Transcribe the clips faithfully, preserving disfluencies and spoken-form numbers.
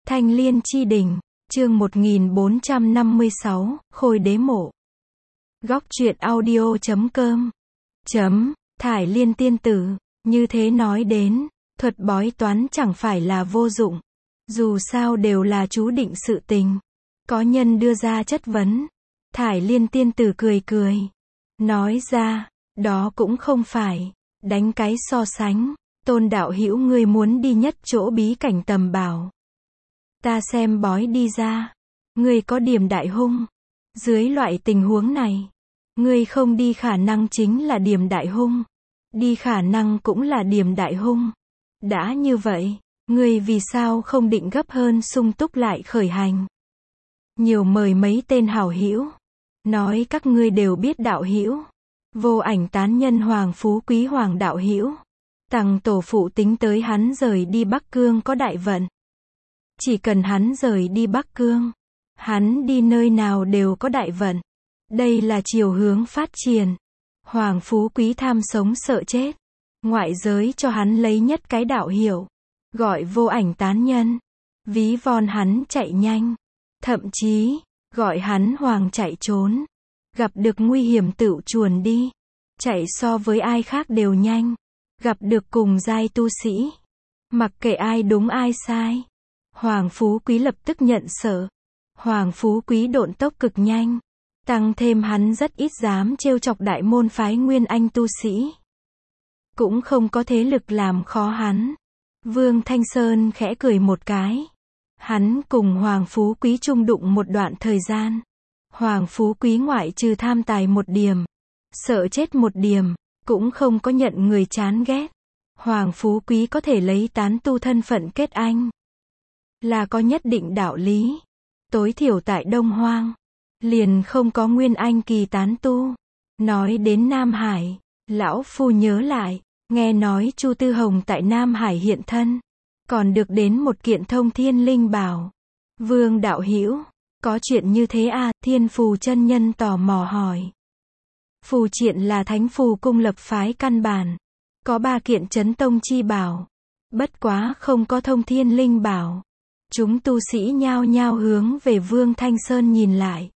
Thanh Liên Chi Đỉnh, chương một nghìn bốn trăm năm mươi sáu, Khôi Đế Mộ. Góc truyện audio chấm com. Chấm, Thải Liên tiên tử, như thế nói đến, thuật bói toán chẳng phải là vô dụng. Dù sao đều là chú định sự tình. Có nhân đưa ra chất vấn. Thải Liên tiên tử cười cười. Nói ra, đó cũng không phải. Đánh cái so sánh. Tôn đạo hữu ngươi muốn đi nhất chỗ bí cảnh tầm bảo. Ta xem bói đi ra. Ngươi có điểm đại hung. Dưới loại tình huống này, ngươi không đi khả năng chính là điểm đại hung. Đi khả năng cũng là điểm đại hung. Đã như vậy, ngươi vì sao không định gấp hơn sung túc lại khởi hành? Nhiều mời mấy tên hảo hữu. Nói các ngươi đều biết đạo hữu. Vô ảnh tán nhân Hoàng Phú Quý Hoàng đạo hữu. Tằng tổ phụ tính tới hắn rời đi Bắc Cương có đại vận. Chỉ cần hắn rời đi Bắc Cương, hắn đi nơi nào đều có đại vận. Đây là chiều hướng phát triển. Hoàng Phú Quý tham sống sợ chết. Ngoại giới cho hắn lấy nhất cái đạo hiệu. Gọi vô ảnh tán nhân. Ví von hắn chạy nhanh. Thậm chí, gọi hắn hoàng chạy trốn. Gặp được nguy hiểm tựu chuồn đi. Chạy so với ai khác đều nhanh. Gặp được cùng giai tu sĩ. Mặc kệ ai đúng ai sai. Hoàng Phú Quý lập tức nhận sợ. Hoàng Phú Quý độn tốc cực nhanh. Tăng thêm hắn rất ít dám trêu chọc đại môn phái Nguyên Anh tu sĩ. Cũng không có thế lực làm khó hắn. Vương Thanh Sơn khẽ cười một cái. Hắn cùng Hoàng Phú Quý chung đụng một đoạn thời gian. Hoàng Phú Quý ngoại trừ tham tài một điểm, sợ chết một điểm, cũng không có nhận người chán ghét. Hoàng Phú Quý có thể lấy tán tu thân phận kết anh, là có nhất định đạo lý. Tối thiểu tại Đông Hoang, liền không có Nguyên Anh kỳ tán tu. Nói đến Nam Hải, lão phu nhớ lại, nghe nói Chu Tư Hồng tại Nam Hải hiện thân, còn được đến một kiện thông thiên linh bảo. Vương đạo hữu, có chuyện như thế à? Thiên Phù chân nhân tò mò hỏi. Phù triện là thánh phù cung lập phái căn bản, có ba kiện chấn tông chi bảo, bất quá không có thông thiên linh bảo. Chúng tu sĩ nhao nhao hướng về Vương Thanh Sơn nhìn lại.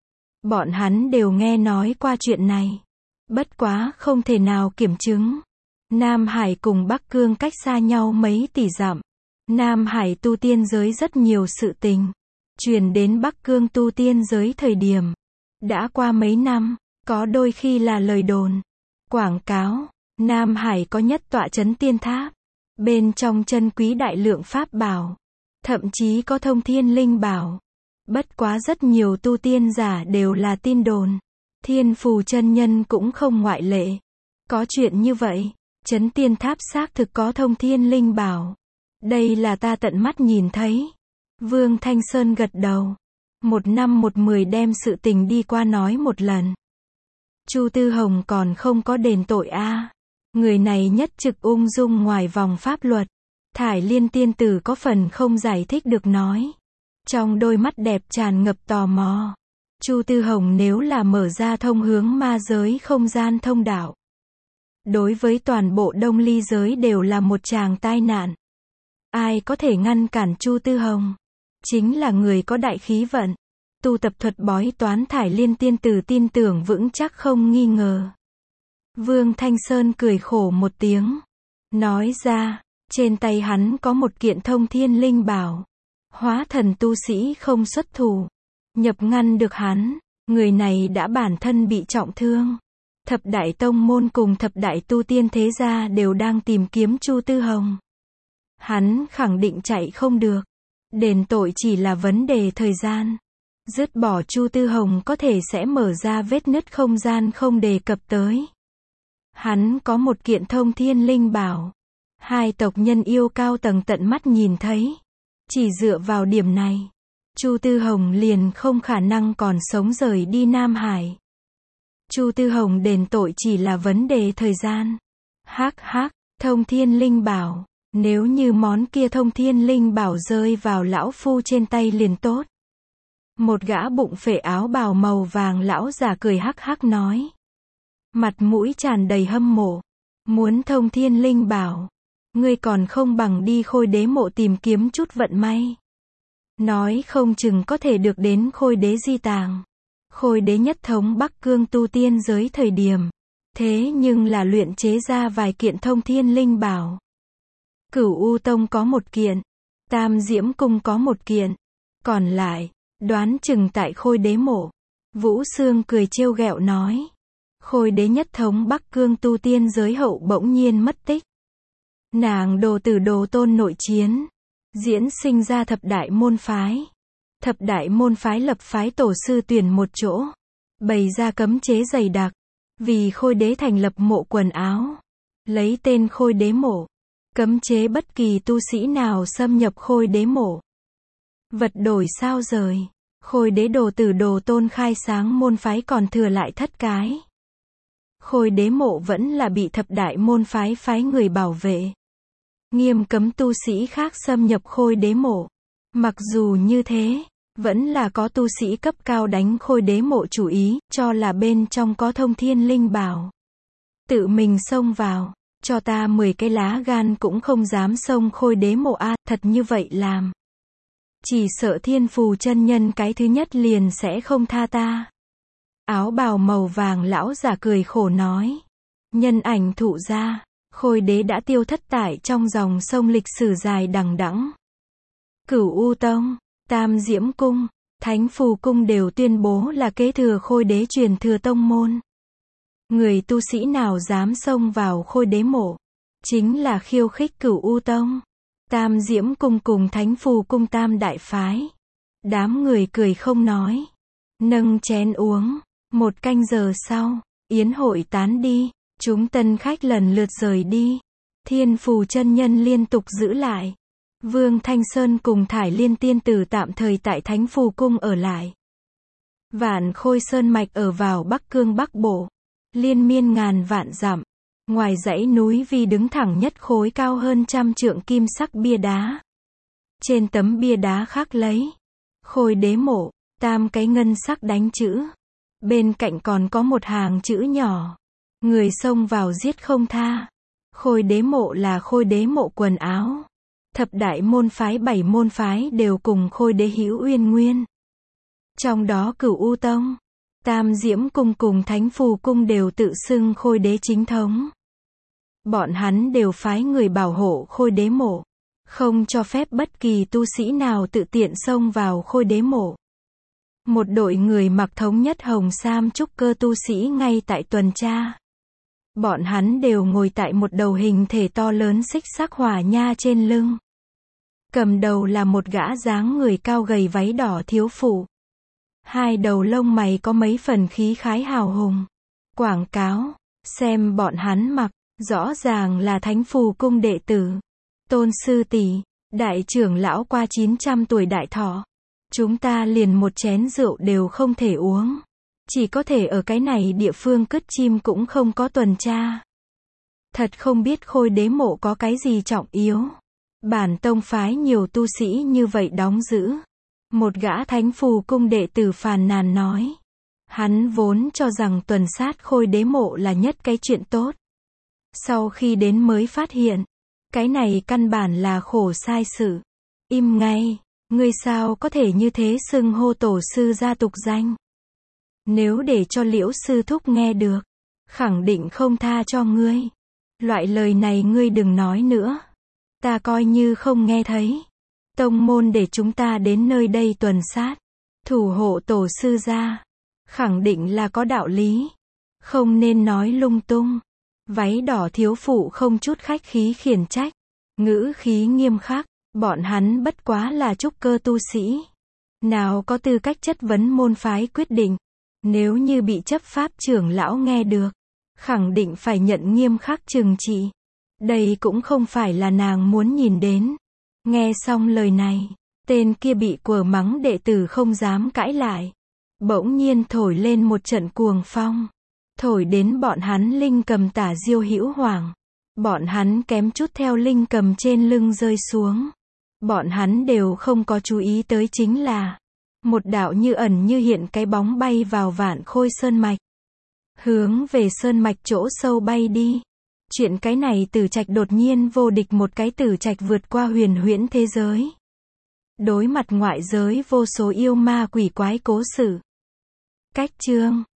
Bọn hắn đều nghe nói qua chuyện này, bất quá không thể nào kiểm chứng. Nam Hải cùng Bắc Cương cách xa nhau mấy tỷ dặm. Nam Hải tu tiên giới rất nhiều sự tình. Truyền đến Bắc Cương tu tiên giới thời điểm. Đã qua mấy năm, có đôi khi là lời đồn. Quảng cáo, Nam Hải có nhất tọa chấn tiên tháp. Bên trong chân quý đại lượng pháp bảo. Thậm chí có thông thiên linh bảo. Bất quá rất nhiều tu tiên giả đều là tin đồn. Thiên Phù chân nhân cũng không ngoại lệ. Có chuyện như vậy. Chấn tiên tháp xác thực có thông thiên linh bảo. Đây là ta tận mắt nhìn thấy. Vương Thanh Sơn gật đầu. Một năm một mười đem sự tình đi qua nói một lần. Chu Tư Hồng còn không có đền tội a. À. Người này nhất trực ung dung ngoài vòng pháp luật. Thải Liên tiên tử có phần không giải thích được nói. Trong đôi mắt đẹp tràn ngập tò mò. Chu Tư Hồng nếu là mở ra thông hướng ma giới không gian thông đạo, đối với toàn bộ Đông Ly giới đều là một tràng tai nạn. Ai có thể ngăn cản Chu Tư Hồng? Chính là người có đại khí vận. Tu tập thuật bói toán Thải Liên tiên tử tin tưởng vững chắc không nghi ngờ. Vương Thanh Sơn cười khổ một tiếng. Nói ra, trên tay hắn có một kiện thông thiên linh bảo. Hóa thần tu sĩ không xuất thủ. Nhập ngăn được hắn. Người này đã bản thân bị trọng thương. Thập đại tông môn cùng thập đại tu tiên thế gia đều đang tìm kiếm Chu Tư Hồng. Hắn khẳng định chạy không được. Đền tội chỉ là vấn đề thời gian. Dứt bỏ Chu Tư Hồng có thể sẽ mở ra vết nứt không gian không đề cập tới. Hắn có một kiện thông thiên linh bảo. Hai tộc nhân yêu cao tầng tận mắt nhìn thấy. Chỉ dựa vào điểm này, Chu Tư Hồng liền không khả năng còn sống rời đi Nam Hải. Chu Tư Hồng đền tội chỉ là vấn đề thời gian. Hắc hắc, thông thiên linh bảo. Nếu như món kia thông thiên linh bảo rơi vào lão phu trên tay liền tốt. Một gã bụng phệ áo bào màu vàng lão già cười hắc hắc nói. Mặt mũi tràn đầy hâm mộ. Muốn thông thiên linh bảo. Ngươi còn không bằng đi Khôi Đế Mộ tìm kiếm chút vận may. Nói không chừng có thể được đến Khôi đế di tàng. Khôi đế nhất thống Bắc Cương tu tiên giới thời điểm. Thế nhưng là luyện chế ra vài kiện thông thiên linh bảo. Cửu U Tông có một kiện. Tam Diễm Cung có một kiện. Còn lại, đoán chừng tại Khôi đế mộ. Vũ Sương cười trêu ghẹo nói. Khôi đế nhất thống Bắc Cương tu tiên giới hậu bỗng nhiên mất tích. Nàng đồ tử đồ tôn nội chiến. Diễn sinh ra thập đại môn phái. Thập đại môn phái lập phái tổ sư tuyển một chỗ. Bày ra cấm chế dày đặc. Vì Khôi đế thành lập mộ quần áo. Lấy tên Khôi đế mộ. Cấm chế bất kỳ tu sĩ nào xâm nhập Khôi đế mộ. Vật đổi sao rời. Khôi đế đồ tử đồ tôn khai sáng môn phái còn thừa lại thất cái. Khôi đế mộ vẫn là bị thập đại môn phái phái người bảo vệ. Nghiêm cấm tu sĩ khác xâm nhập Khôi đế mộ. Mặc dù như thế, vẫn là có tu sĩ cấp cao đánh Khôi đế mộ chủ ý, cho là bên trong có thông thiên linh bảo. Tự mình xông vào, cho ta mười cái lá gan cũng không dám xông Khôi đế mộ a, thật như vậy làm. Chỉ sợ Thiên Phù chân nhân cái thứ nhất liền sẽ không tha ta. Áo bào màu vàng lão giả cười khổ nói. Nhân ảnh thụ ra, Khôi đế đã tiêu thất tại trong dòng sông lịch sử dài đằng đẵng. Cửu U Tông, Tam Diễm Cung, Thánh Phù Cung đều tuyên bố là kế thừa Khôi đế truyền thừa tông môn. Người tu sĩ nào dám xông vào Khôi đế mộ, chính là khiêu khích Cửu U Tông, Tam Diễm Cung cùng Thánh Phù Cung tam đại phái. Đám người cười không nói. Nâng chén uống. Một canh giờ sau, yến hội tán đi. Chúng tân khách lần lượt rời đi. Thiên Phù chân nhân liên tục giữ lại. Vương Thanh Sơn cùng Thải Liên tiên tử tạm thời tại Thánh Phù Cung ở lại. Vạn Khôi Sơn mạch ở vào Bắc Cương Bắc Bộ. Liên miên ngàn vạn dặm. Ngoài dãy núi Vi đứng thẳng nhất khối cao hơn trăm trượng kim sắc bia đá. Trên tấm bia đá khắc lấy Khôi đế mộ, tam cái ngân sắc đánh chữ. Bên cạnh còn có một hàng chữ nhỏ. Người xông vào giết không tha. Khôi đế mộ là Khôi đế mộ quần áo. Thập đại môn phái bảy môn phái đều cùng Khôi đế hữu uyên nguyên. Trong đó Cửu U Tông, Tam Diễm Cung cùng Thánh Phù Cung đều tự xưng Khôi đế chính thống. Bọn hắn đều phái người bảo hộ Khôi đế mộ. Không cho phép bất kỳ tu sĩ nào tự tiện xông vào Khôi đế mộ. Một đội người mặc thống nhất hồng sam trúc cơ tu sĩ ngay tại tuần tra. Bọn hắn đều ngồi tại một đầu hình thể to lớn xích sắc hỏa nha trên lưng. Cầm đầu là một gã dáng người cao gầy váy đỏ thiếu phụ. Hai đầu lông mày có mấy phần khí khái hào hùng. Quảng cáo, xem bọn hắn mặc, rõ ràng là Thánh Phù Cung đệ tử. Tôn sư tỷ, đại trưởng lão qua chín trăm tuổi đại thọ. Chúng ta liền một chén rượu đều không thể uống. Chỉ có thể ở cái này địa phương cất chim cũng không có tuần tra. Thật không biết Khôi đế mộ có cái gì trọng yếu. Bản tông phái nhiều tu sĩ như vậy đóng giữ. Một gã Thánh Phù Cung đệ tử phàn nàn nói. Hắn vốn cho rằng tuần sát Khôi đế mộ là nhất cái chuyện tốt. Sau khi đến mới phát hiện. Cái này căn bản là khổ sai sự. Im ngay. Ngươi sao có thể như thế xưng hô tổ sư gia tục danh. Nếu để cho Liễu sư thúc nghe được, khẳng định không tha cho ngươi. Loại lời này ngươi đừng nói nữa. Ta coi như không nghe thấy. Tông môn để chúng ta đến nơi đây tuần sát, thủ hộ tổ sư gia. Khẳng định là có đạo lý. Không nên nói lung tung. Váy đỏ thiếu phụ không chút khách khí khiển trách. Ngữ khí nghiêm khắc. Bọn hắn bất quá là trúc cơ tu sĩ. Nào có tư cách chất vấn môn phái quyết định. Nếu như bị chấp pháp trưởng lão nghe được, khẳng định phải nhận nghiêm khắc trừng trị. Đây cũng không phải là nàng muốn nhìn đến. Nghe xong lời này, tên kia bị quở mắng đệ tử không dám cãi lại. Bỗng nhiên thổi lên một trận cuồng phong. Thổi đến bọn hắn linh cầm tả diêu hữu hoàng. Bọn hắn kém chút theo linh cầm trên lưng rơi xuống. Bọn hắn đều không có chú ý tới chính là một đạo như ẩn như hiện cái bóng bay vào Vạn Khôi Sơn mạch. Hướng về sơn mạch chỗ sâu bay đi. Chuyện cái này Tử Trạch đột nhiên vô địch một cái Tử Trạch vượt qua huyền huyễn thế giới. Đối mặt ngoại giới vô số yêu ma quỷ quái cố sự. Cách chương